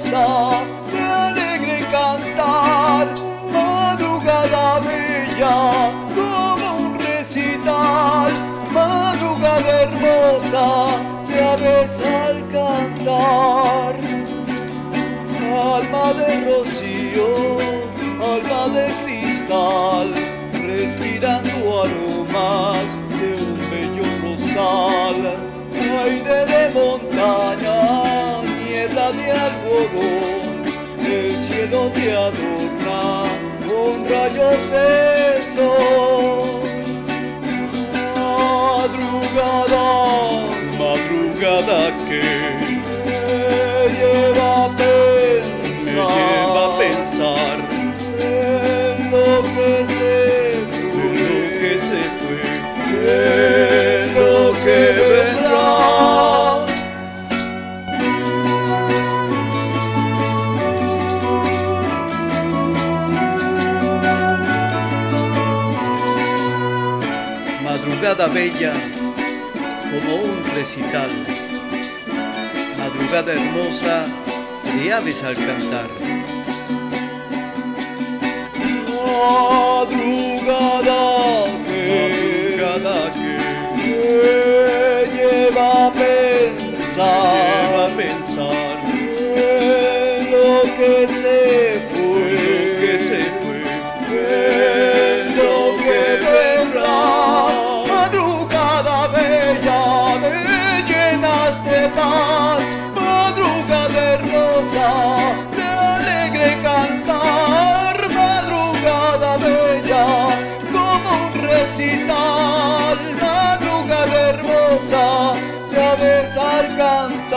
hermosa, de alegre cantar, madrugada bella, como un recital, madrugada hermosa, de aves al cantar. Alma de rocío, alma de cristal, respirando aromas de un bello rosal, aire de montaña, niebla de algodón, el cielo te adorna con rayos de sol. Madrugada, madrugada que me lleva a pensar en lo que se fue, en lo que vendrá. Madrugada bella como un recital, madrugada hermosa de aves al cantar. Madrugada que me lleva a pensar en lo que se fue, en lo que vendrá. Madrugada bella, me llenas de paz, madrugada hermosa, de alegre cantar, madrugada bella, como un recital, madrugada hermosa, de aves al cantar.